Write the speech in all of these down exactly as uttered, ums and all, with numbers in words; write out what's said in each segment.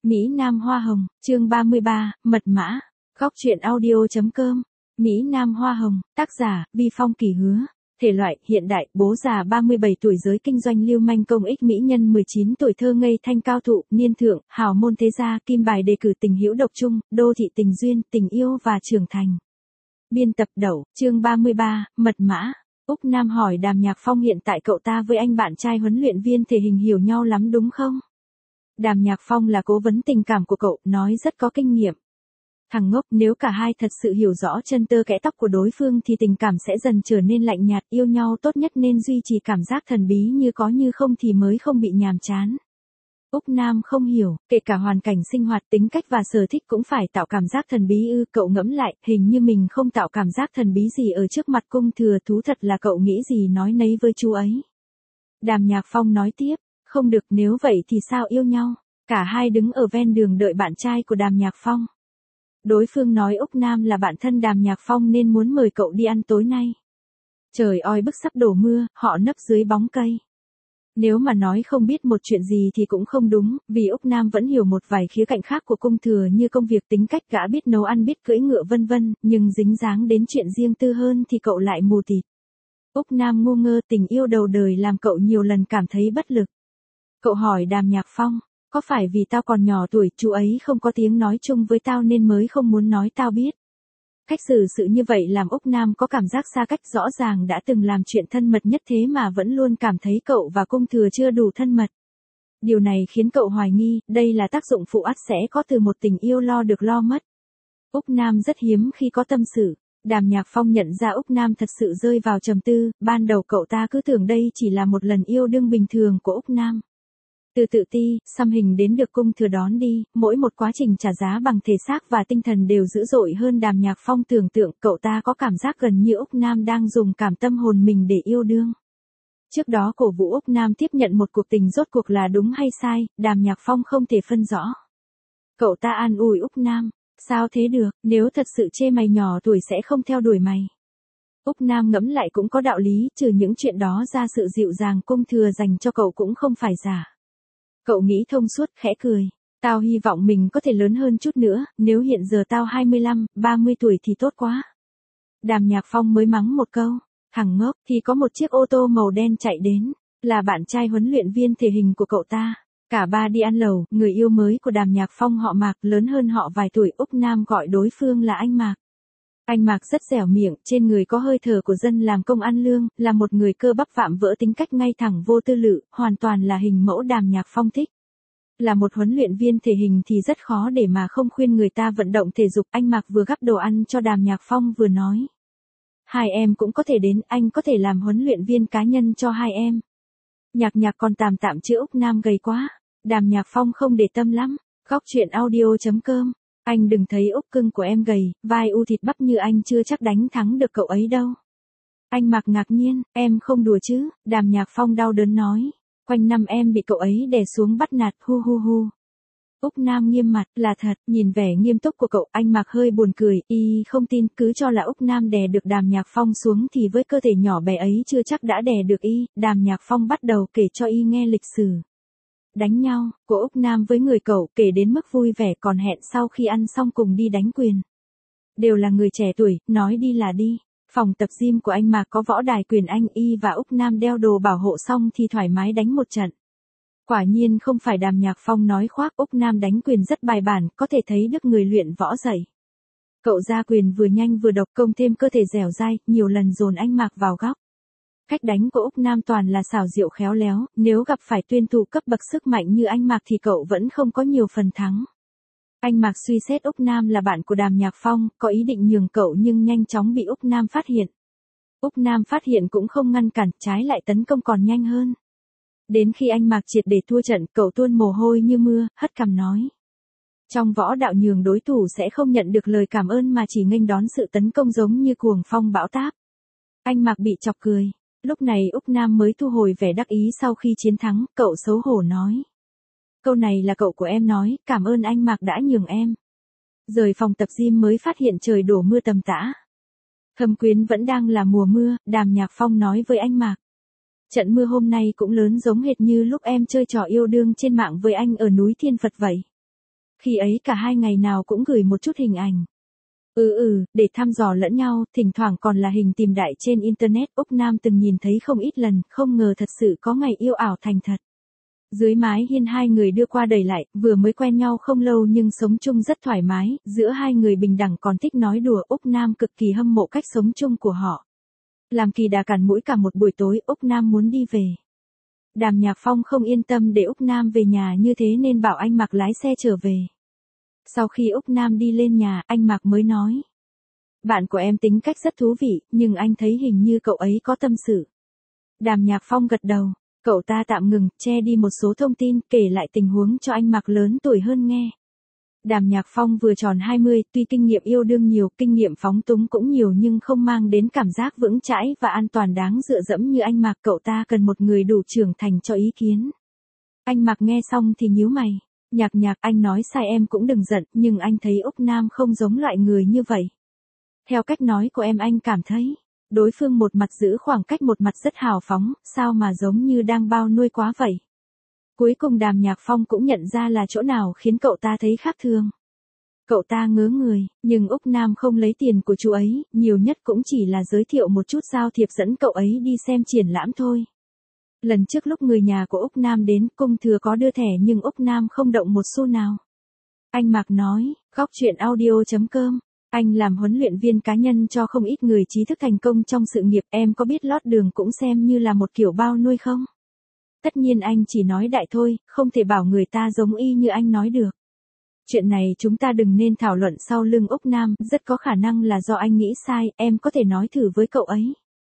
Mỹ Nam Hoa Hồng, chương ba mươi ba, Mật mã. Góc truyện audio.com. Mỹ Nam Hoa Hồng, tác giả, Vi Phong Kỳ Hứa. Thể loại, hiện đại, bố già ba mươi bảy tuổi giới kinh doanh lưu manh công ích mỹ nhân mười chín tuổi thơ ngây thanh cao thụ, niên thượng, hào môn thế gia, kim bài đề cử tình hữu độc trung, đô thị tình duyên, tình yêu và trưởng thành. Biên tập Đậu, chương ba mươi ba, Mật mã. Úc Nam hỏi Đàm Nhạc Phong hiện tại cậu ta với anh bạn trai huấn luyện viên thể hình hiểu nhau lắm đúng không? Đàm Nhạc Phong là cố vấn tình cảm của cậu, nói rất có kinh nghiệm. Thằng ngốc, nếu cả hai thật sự hiểu rõ chân tơ kẽ tóc của đối phương thì tình cảm sẽ dần trở nên lạnh nhạt, yêu nhau tốt nhất nên duy trì cảm giác thần bí như có như không thì mới không bị nhàm chán. Úc Nam không hiểu, kể cả hoàn cảnh sinh hoạt, tính cách và sở thích cũng phải tạo cảm giác thần bí ư? Cậu ngẫm lại, hình như mình không tạo cảm giác thần bí gì ở trước mặt cung thừa thú, thật là cậu nghĩ gì nói nấy với chú ấy. Đàm Nhạc Phong nói tiếp, không được, nếu vậy thì sao yêu nhau? Cả hai đứng ở ven đường đợi bạn trai của Đàm Nhạc Phong. Đối phương nói Úc Nam là bạn thân Đàm Nhạc Phong nên muốn mời cậu đi ăn tối nay. Trời oi bức sắp đổ mưa, họ nấp dưới bóng cây. Nếu mà nói không biết một chuyện gì thì cũng không đúng, vì Úc Nam vẫn hiểu một vài khía cạnh khác của cung thừa như công việc, tính cách, gã biết nấu ăn, biết cưỡi ngựa vân vân, nhưng dính dáng đến chuyện riêng tư hơn thì cậu lại mù tịt. Úc Nam ngu ngơ, tình yêu đầu đời làm cậu nhiều lần cảm thấy bất lực. Cậu hỏi Đàm Nhạc Phong, có phải vì tao còn nhỏ tuổi, chú ấy không có tiếng nói chung với tao nên mới không muốn nói tao biết? Cách xử sự như vậy làm Úc Nam có cảm giác xa cách, rõ ràng đã từng làm chuyện thân mật nhất thế mà vẫn luôn cảm thấy cậu và cung thừa chưa đủ thân mật. Điều này khiến cậu hoài nghi, đây là tác dụng phụ ắt sẽ có từ một tình yêu lo được lo mất. Úc Nam rất hiếm khi có tâm sự. Đàm Nhạc Phong nhận ra Úc Nam thật sự rơi vào trầm tư, ban đầu cậu ta cứ tưởng đây chỉ là một lần yêu đương bình thường của Úc Nam. Từ tự ti, xăm hình đến được cung thừa đón đi, mỗi một quá trình trả giá bằng thể xác và tinh thần đều dữ dội hơn Đàm Nhạc Phong tưởng tượng, cậu ta có cảm giác gần như Úc Nam đang dùng cảm tâm hồn mình để yêu đương. Trước đó cổ vũ Úc Nam tiếp nhận một cuộc tình rốt cuộc là đúng hay sai, Đàm Nhạc Phong không thể phân rõ. Cậu ta an ủi Úc Nam, sao thế được, nếu thật sự chê mày nhỏ tuổi sẽ không theo đuổi mày. Úc Nam ngẫm lại cũng có đạo lý, trừ những chuyện đó ra sự dịu dàng cung thừa dành cho cậu cũng không phải giả. Cậu nghĩ thông suốt, khẽ cười. Tao hy vọng mình có thể lớn hơn chút nữa, nếu hiện giờ tao hai mươi lăm, ba mươi tuổi thì tốt quá. Đàm Nhạc Phong mới mắng một câu. Thằng ngốc, thì có một chiếc ô tô màu đen chạy đến. Là bạn trai huấn luyện viên thể hình của cậu ta. Cả ba đi ăn lẩu, người yêu mới của Đàm Nhạc Phong họ Mạc, lớn hơn họ vài tuổi. Úc Nam gọi đối phương là anh Mạc. Anh Mạc rất dẻo miệng, trên người có hơi thở của dân làm công ăn lương, là một người cơ bắp vạm vỡ, tính cách ngay thẳng vô tư lự, hoàn toàn là hình mẫu Đàm Nhạc Phong thích. Là một huấn luyện viên thể hình thì rất khó để mà không khuyên người ta vận động thể dục. Anh Mạc vừa gắp đồ ăn cho Đàm Nhạc Phong vừa nói. Hai em cũng có thể đến, anh có thể làm huấn luyện viên cá nhân cho hai em. Nhạc Nhạc còn tạm tạm chứ Úc Nam gầy quá. Đàm Nhạc Phong không để tâm lắm. Góc truyện audio.com. Anh đừng thấy Úc cưng của em gầy, vai u thịt bắp như anh chưa chắc đánh thắng được cậu ấy đâu. Anh Mạc ngạc nhiên, em không đùa chứ? Đàm Nhạc Phong đau đớn nói. Quanh năm em bị cậu ấy đè xuống bắt nạt, hu hu hu. Úc Nam nghiêm mặt, là thật, nhìn vẻ nghiêm túc của cậu, anh Mạc hơi buồn cười, y không tin, cứ cho là Úc Nam đè được Đàm Nhạc Phong xuống thì với cơ thể nhỏ bé ấy chưa chắc đã đè được y. Đàm Nhạc Phong bắt đầu kể cho y nghe lịch sử đánh nhau của Úc Nam với người cậu, kể đến mức vui vẻ, còn hẹn sau khi ăn xong cùng đi đánh quyền. Đều là người trẻ tuổi, nói đi là đi. Phòng tập gym của anh Mạc có võ đài quyền Anh, y và Úc Nam đeo đồ bảo hộ xong thì thoải mái đánh một trận. Quả nhiên không phải Đàm Nhạc Phong nói khoác, Úc Nam đánh quyền rất bài bản, có thể thấy đức người luyện võ dày. Cậu ra quyền vừa nhanh vừa độc, công thêm cơ thể dẻo dai, nhiều lần dồn anh Mạc vào góc. Cách đánh của Úc Nam toàn là xảo diệu khéo léo, nếu gặp phải tuyển thủ cấp bậc sức mạnh như anh Mạc thì cậu vẫn không có nhiều phần thắng. Anh Mạc suy xét Úc Nam là bạn của Đàm Nhạc Phong, có ý định nhường cậu nhưng nhanh chóng bị Úc Nam phát hiện. Úc Nam phát hiện cũng không ngăn cản, trái lại tấn công còn nhanh hơn. Đến khi anh Mạc triệt để thua trận, cậu tuôn mồ hôi như mưa, hất cằm nói. Trong võ đạo nhường đối thủ sẽ không nhận được lời cảm ơn mà chỉ nghênh đón sự tấn công giống như cuồng phong bão táp. Anh Mạc bị chọc cười. Lúc này Úc Nam mới thu hồi vẻ đắc ý sau khi chiến thắng, cậu xấu hổ nói. Câu này là cậu của em nói, cảm ơn anh Mạc đã nhường em. Rời phòng tập gym mới phát hiện trời đổ mưa tầm tã. Thâm Quyến vẫn đang là mùa mưa, Đàm Nhạc Phong nói với anh Mạc. Trận mưa hôm nay cũng lớn giống hệt như lúc em chơi trò yêu đương trên mạng với anh ở núi Thiên Phật vậy. Khi ấy cả hai ngày nào cũng gửi một chút hình ảnh. Ừ ừ, để thăm dò lẫn nhau, thỉnh thoảng còn là hình tìm đại trên Internet. Úc Nam từng nhìn thấy không ít lần, không ngờ thật sự có ngày yêu ảo thành thật. Dưới mái hiên hai người đưa qua đẩy lại, vừa mới quen nhau không lâu nhưng sống chung rất thoải mái, giữa hai người bình đẳng còn thích nói đùa. Úc Nam cực kỳ hâm mộ cách sống chung của họ. Làm kỳ đà cản mũi cả một buổi tối, Úc Nam muốn đi về. Đàm Nhạc Phong không yên tâm để Úc Nam về nhà như thế nên bảo anh Mạc lái xe trở về. Sau khi Úc Nam đi lên nhà, anh Mạc mới nói. Bạn của em tính cách rất thú vị, nhưng anh thấy hình như cậu ấy có tâm sự. Đàm Nhạc Phong gật đầu. Cậu ta tạm ngừng, che đi một số thông tin, kể lại tình huống cho anh Mạc lớn tuổi hơn nghe. Đàm Nhạc Phong vừa tròn hai mươi, tuy kinh nghiệm yêu đương nhiều, kinh nghiệm phóng túng cũng nhiều nhưng không mang đến cảm giác vững chãi và an toàn đáng dựa dẫm như anh Mạc. Cậu ta cần một người đủ trưởng thành cho ý kiến. Anh Mạc nghe xong thì nhíu mày. Nhạc Nhạc, anh nói sai em cũng đừng giận, nhưng anh thấy Úc Nam không giống loại người như vậy. Theo cách nói của em anh cảm thấy, đối phương một mặt giữ khoảng cách một mặt rất hào phóng, sao mà giống như đang bao nuôi quá vậy. Cuối cùng Đàm Nhạc Phong cũng nhận ra là chỗ nào khiến cậu ta thấy khác thường. Cậu ta ngớ người, nhưng Úc Nam không lấy tiền của chú ấy, nhiều nhất cũng chỉ là giới thiệu một chút giao thiệp dẫn cậu ấy đi xem triển lãm thôi. Lần trước lúc người nhà của Úc Nam đến, Cung Thừa có đưa thẻ nhưng Úc Nam không động một xu nào. Anh Mạc nói, góc chuyện audio chấm com. Anh làm huấn luyện viên cá nhân cho không ít người trí thức thành công trong sự nghiệp, em có biết lót đường cũng xem như là một kiểu bao nuôi không? Tất nhiên anh chỉ nói đại thôi, không thể bảo người ta giống y như anh nói được. Chuyện này chúng ta đừng nên thảo luận sau lưng Úc Nam, rất có khả năng là do anh nghĩ sai, em có thể nói thử với cậu ấy.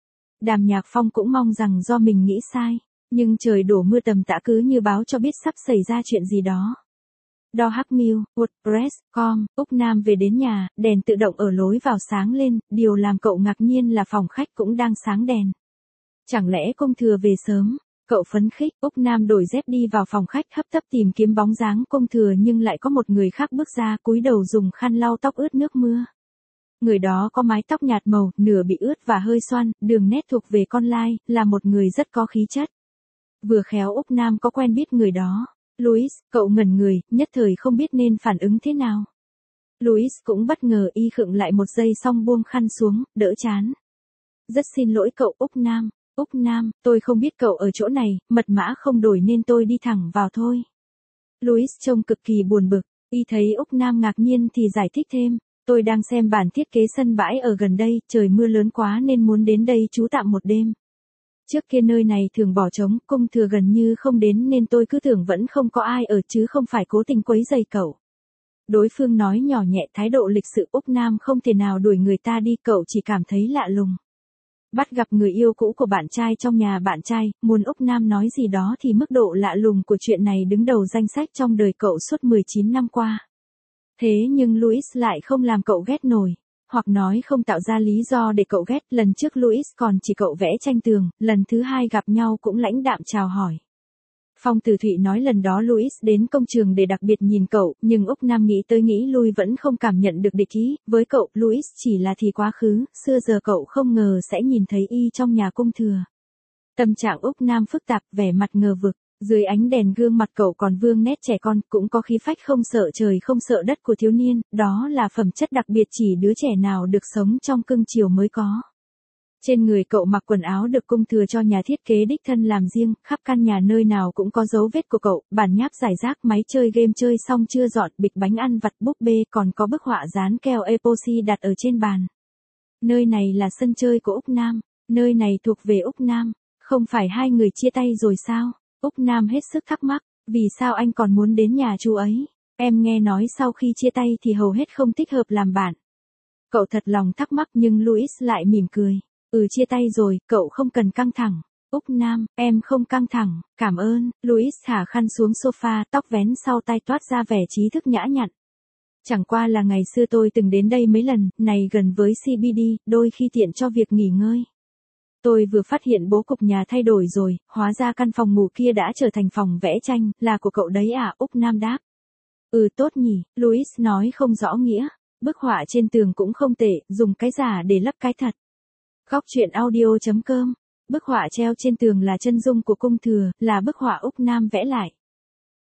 Đàm Nhạc Phong cũng mong rằng do mình nghĩ sai, nhưng trời đổ mưa tầm tã cứ như báo cho biết sắp xảy ra chuyện gì đó. đo hắc mail, wordpress chấm com, Úc Nam về đến nhà, đèn tự động ở lối vào sáng lên, điều làm cậu ngạc nhiên là phòng khách cũng đang sáng đèn. Chẳng lẽ Cung Thừa về sớm? Cậu phấn khích, Úc Nam đổi dép đi vào phòng khách hấp tấp tìm kiếm bóng dáng Cung Thừa nhưng lại có một người khác bước ra cúi đầu dùng khăn lau tóc ướt nước mưa. Người đó có mái tóc nhạt màu, nửa bị ướt và hơi xoăn, đường nét thuộc về con lai, là một người rất có khí chất. Vừa khéo Úc Nam có quen biết người đó. Louis, cậu ngẩn người, nhất thời không biết nên phản ứng thế nào. Louis cũng bất ngờ y khựng lại một giây xong buông khăn xuống, đỡ chán. Rất xin lỗi cậu Úc Nam. Úc Nam, tôi không biết cậu ở chỗ này, mật mã không đổi nên tôi đi thẳng vào thôi. Louis trông cực kỳ buồn bực, y thấy Úc Nam ngạc nhiên thì giải thích thêm. Tôi đang xem bản thiết kế sân bãi ở gần đây, trời mưa lớn quá nên muốn đến đây trú tạm một đêm. Trước kia nơi này thường bỏ trống, Cung Thừa gần như không đến nên tôi cứ tưởng vẫn không có ai ở chứ không phải cố tình quấy rầy cậu. Đối phương nói nhỏ nhẹ, thái độ lịch sự. Úc Nam không thể nào đuổi người ta đi, cậu chỉ cảm thấy lạ lùng. Bắt gặp người yêu cũ của bạn trai trong nhà bạn trai, muốn Úc Nam nói gì đó thì mức độ lạ lùng của chuyện này đứng đầu danh sách trong đời cậu suốt mười chín năm qua. Thế nhưng Louis lại không làm cậu ghét nổi, hoặc nói không tạo ra lý do để cậu ghét. Lần trước Louis còn chỉ cậu vẽ tranh tường, lần thứ hai gặp nhau cũng lãnh đạm chào hỏi. Phong Tử Thụy nói lần đó Louis đến công trường để đặc biệt nhìn cậu, nhưng Úc Nam nghĩ tới nghĩ lui vẫn không cảm nhận được địch ý. Với cậu, Louis chỉ là thì quá khứ, xưa giờ cậu không ngờ sẽ nhìn thấy y trong nhà Cung Thừa. Tâm trạng Úc Nam phức tạp, vẻ mặt ngờ vực. Dưới ánh đèn gương mặt cậu còn vương nét trẻ con, cũng có khí phách không sợ trời không sợ đất của thiếu niên, đó là phẩm chất đặc biệt chỉ đứa trẻ nào được sống trong cưng chiều mới có. Trên người cậu mặc quần áo được Cung Thừa cho nhà thiết kế đích thân làm riêng, khắp căn nhà nơi nào cũng có dấu vết của cậu, bản nháp giải rác, máy chơi game chơi xong chưa dọn, bịch bánh ăn vặt, búp bê, còn có bức họa dán keo epoxy đặt ở trên bàn. Nơi này là sân chơi của Úc Nam, nơi này thuộc về Úc Nam, không phải hai người chia tay rồi sao? Úc Nam hết sức thắc mắc, vì sao anh còn muốn đến nhà chú ấy? Em nghe nói sau khi chia tay thì hầu hết không thích hợp làm bạn. Cậu thật lòng thắc mắc nhưng Louis lại mỉm cười. Ừ, chia tay rồi, cậu không cần căng thẳng. Úc Nam, em không căng thẳng, cảm ơn. Louis thả khăn xuống sofa, tóc vén sau tay toát ra vẻ trí thức nhã nhặn. Chẳng qua là ngày xưa tôi từng đến đây mấy lần, này gần với xê bê đê, đôi khi tiện cho việc nghỉ ngơi. Tôi vừa phát hiện bố cục nhà thay đổi rồi, hóa ra căn phòng ngủ kia đã trở thành phòng vẽ tranh, là của cậu đấy à? Úc Nam đáp. Ừ, tốt nhỉ, Louis nói không rõ nghĩa. Bức họa trên tường cũng không tệ, dùng cái giả để lấp cái thật. Góc chuyện audio chấm com. Bức họa treo trên tường là chân dung của Cung Thừa, là bức họa Úc Nam vẽ lại.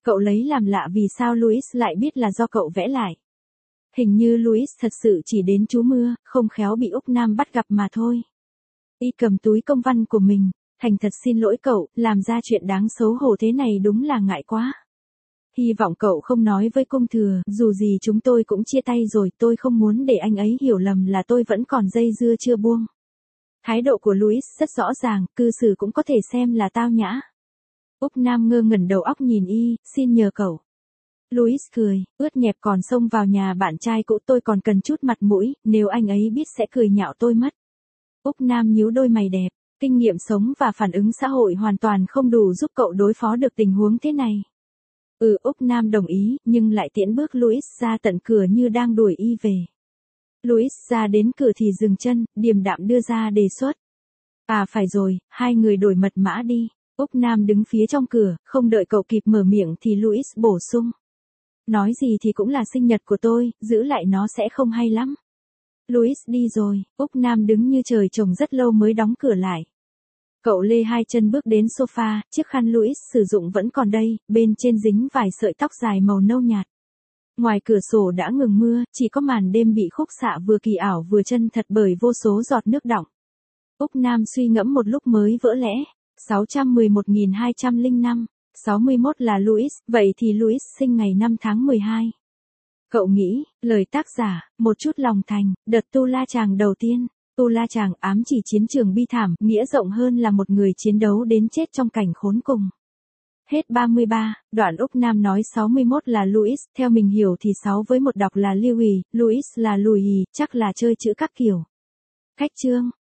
Cậu lấy làm lạ vì sao Louis lại biết là do cậu vẽ lại. Hình như Louis thật sự chỉ đến trú mưa, không khéo bị Úc Nam bắt gặp mà thôi. Y cầm túi công văn của mình, thành thật xin lỗi cậu, làm ra chuyện đáng xấu hổ thế này đúng là ngại quá. Hy vọng cậu không nói với cung thừa, dù gì chúng tôi cũng chia tay rồi, tôi không muốn để anh ấy hiểu lầm là tôi vẫn còn dây dưa chưa buông. Thái độ của Louis rất rõ ràng, cư xử cũng có thể xem là tao nhã. Úc Nam ngơ ngẩn đầu óc nhìn y, xin nhờ cậu. Louis cười, ướt nhẹp còn xông vào nhà bạn trai cũ, tôi còn cần chút mặt mũi, nếu anh ấy biết sẽ cười nhạo tôi mất. Úc Nam nhíu đôi mày đẹp, kinh nghiệm sống và phản ứng xã hội hoàn toàn không đủ giúp cậu đối phó được tình huống thế này. Ừ, Úc Nam đồng ý, nhưng lại tiễn bước Louis ra tận cửa như đang đuổi y về. Louis ra đến cửa thì dừng chân, điềm đạm đưa ra đề xuất. À phải rồi, hai người đổi mật mã đi. Úc Nam đứng phía trong cửa, không đợi cậu kịp mở miệng thì Louis bổ sung. Nói gì thì cũng là sinh nhật của tôi, giữ lại nó sẽ không hay lắm. Louis đi rồi, Úc Nam đứng như trời trồng rất lâu mới đóng cửa lại. Cậu lê hai chân bước đến sofa, chiếc khăn Louis sử dụng vẫn còn đây, bên trên dính vài sợi tóc dài màu nâu nhạt. Ngoài cửa sổ đã ngừng mưa, chỉ có màn đêm bị khúc xạ vừa kỳ ảo vừa chân thật bởi vô số giọt nước đọng. Úc Nam suy ngẫm một lúc mới vỡ lẽ. sáu trăm mười một nghìn hai trăm lẻ năm, sáu mươi mốt là Louis, vậy thì Louis sinh ngày năm tháng mười hai. Cậu nghĩ, lời tác giả, một chút lòng thành, đợt Tu La Chàng đầu tiên. Tu La Chàng ám chỉ chiến trường bi thảm, nghĩa rộng hơn là một người chiến đấu đến chết trong cảnh khốn cùng. Hết ba mươi ba, đoạn Úc Nam nói sáu mươi mốt là Louis, theo mình hiểu thì sáu với một đọc là Louis, Louis là Louis, chắc là chơi chữ các kiểu. Khách chương.